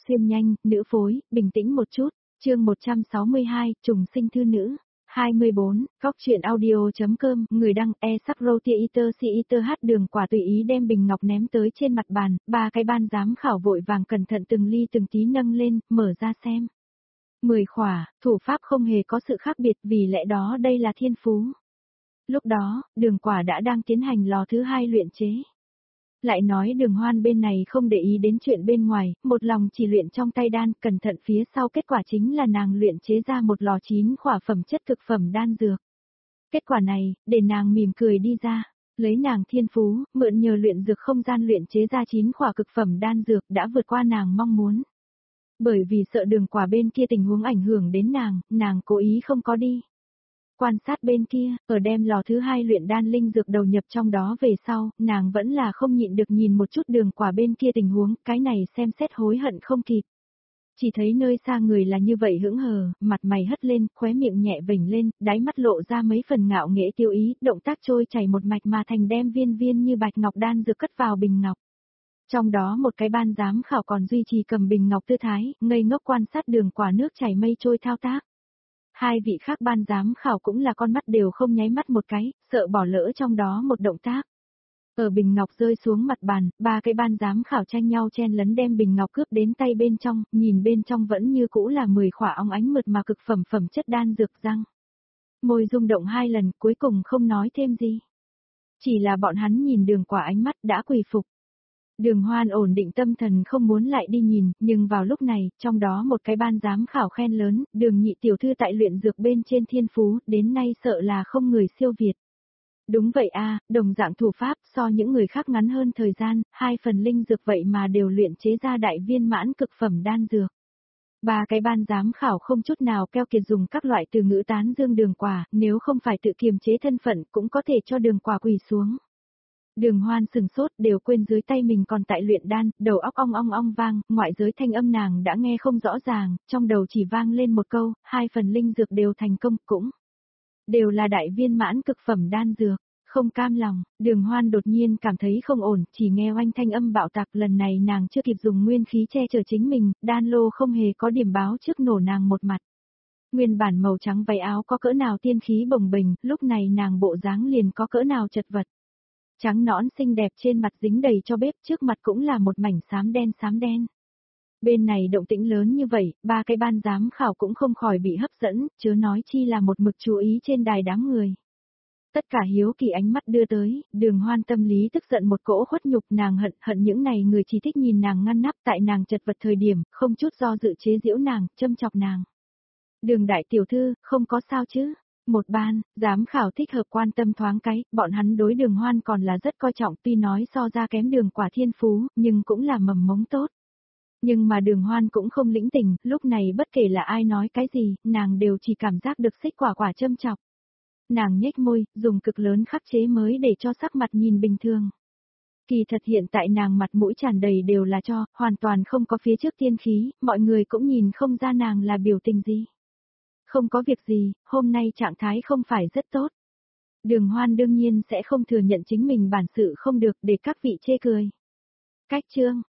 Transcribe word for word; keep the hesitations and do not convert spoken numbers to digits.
xuyên nhanh, nữ phối, bình tĩnh một chút, chương một trăm sáu mươi hai, trùng sinh thư nữ. hai mươi bốn, góc truyện audio.com, người đăng, e sắc roti eater si eater hát đường quả tùy ý đem bình ngọc ném tới trên mặt bàn, ba cái ban giám khảo vội vàng cẩn thận từng ly từng tí nâng lên, mở ra xem. Mười khỏa, thủ pháp không hề có sự khác biệt vì lẽ đó đây là thiên phú. Lúc đó, đường quả đã đang tiến hành lò thứ hai luyện chế. Lại nói đường hoan bên này không để ý đến chuyện bên ngoài, một lòng chỉ luyện trong tay đan, cẩn thận phía sau kết quả chính là nàng luyện chế ra một lò chín khỏa phẩm chất thực phẩm đan dược. Kết quả này, để nàng mỉm cười đi ra, lấy nàng thiên phú, mượn nhờ luyện dược không gian luyện chế ra chín khỏa cực phẩm đan dược đã vượt qua nàng mong muốn. Bởi vì sợ đường quả bên kia tình huống ảnh hưởng đến nàng, nàng cố ý không có đi. Quan sát bên kia, ở đem lò thứ hai luyện đan linh dược đầu nhập trong đó về sau, nàng vẫn là không nhịn được nhìn một chút đường quả bên kia tình huống, cái này xem xét hối hận không kịp. Chỉ thấy nơi xa người là như vậy hững hờ, mặt mày hất lên, khóe miệng nhẹ vểnh lên, đáy mắt lộ ra mấy phần ngạo nghễ tiêu ý, động tác trôi chảy một mạch mà thành đem viên viên như bạch ngọc đan dược cất vào bình ngọc. Trong đó một cái ban giám khảo còn duy trì cầm bình ngọc tư thái, ngây ngốc quan sát đường quả nước chảy mây trôi thao tác. Hai vị khác ban giám khảo cũng là con mắt đều không nháy mắt một cái, sợ bỏ lỡ trong đó một động tác. Ở bình ngọc rơi xuống mặt bàn, ba cái ban giám khảo tranh nhau chen lấn đem bình ngọc cướp đến tay bên trong, nhìn bên trong vẫn như cũ là mười khỏa óng ánh mượt mà cực phẩm phẩm chất đan dược răng. Môi rung động hai lần cuối cùng không nói thêm gì. Chỉ là bọn hắn nhìn đường quả ánh mắt đã quỳ phục. Đường hoan ổn định tâm thần không muốn lại đi nhìn, nhưng vào lúc này, trong đó một cái ban giám khảo khen lớn, đường nhị tiểu thư tại luyện dược bên trên thiên phú, đến nay sợ là không người siêu việt. Đúng vậy a, đồng dạng thủ pháp so những người khác ngắn hơn thời gian, hai phần linh dược vậy mà đều luyện chế ra đại viên mãn cực phẩm đan dược. Ba cái ban giám khảo không chút nào keo kiệt dùng các loại từ ngữ tán dương đường quả, nếu không phải tự kiềm chế thân phận cũng có thể cho đường quả quỳ xuống. Đường hoan sừng sốt đều quên dưới tay mình còn tại luyện đan, đầu óc ong ong ong vang, ngoại giới thanh âm nàng đã nghe không rõ ràng, trong đầu chỉ vang lên một câu, hai phần linh dược đều thành công, cũng đều là đại viên mãn cực phẩm đan dược, không cam lòng, đường hoan đột nhiên cảm thấy không ổn, chỉ nghe oanh thanh âm bạo tạc lần này nàng chưa kịp dùng nguyên khí che chở chính mình, đan lô không hề có điểm báo trước nổ nàng một mặt. Nguyên bản màu trắng váy áo có cỡ nào tiên khí bồng bềnh, lúc này nàng bộ dáng liền có cỡ nào chật vật. Trắng nõn xinh đẹp trên mặt dính đầy cho bếp, trước mặt cũng là một mảnh xám đen xám đen. Bên này động tĩnh lớn như vậy, ba cái ban giám khảo cũng không khỏi bị hấp dẫn, chớ nói chi là một mực chú ý trên đài đám người. Tất cả hiếu kỳ ánh mắt đưa tới, đường hoan tâm lý tức giận một cỗ khuất nhục, nàng hận hận những này người chỉ thích nhìn nàng ngăn nắp tại nàng chật vật thời điểm, không chút do dự chế giễu nàng, châm chọc nàng. Đường đại tiểu thư, không có sao chứ? Một ban, giám khảo thích hợp quan tâm thoáng cái, bọn hắn đối đường hoan còn là rất coi trọng, tuy nói so ra kém đường quả thiên phú, nhưng cũng là mầm mống tốt. Nhưng mà đường hoan cũng không lĩnh tình, lúc này bất kể là ai nói cái gì, nàng đều chỉ cảm giác được xích quả quả châm chọc. Nàng nhếch môi, dùng cực lớn khắc chế mới để cho sắc mặt nhìn bình thường. Kỳ thật hiện tại nàng mặt mũi tràn đầy đều là cho, hoàn toàn không có phía trước tiên khí, mọi người cũng nhìn không ra nàng là biểu tình gì. Không có việc gì, hôm nay trạng thái không phải rất tốt. Đường hoan đương nhiên sẽ không thừa nhận chính mình bản sự không được để các vị chê cười. Cách chương,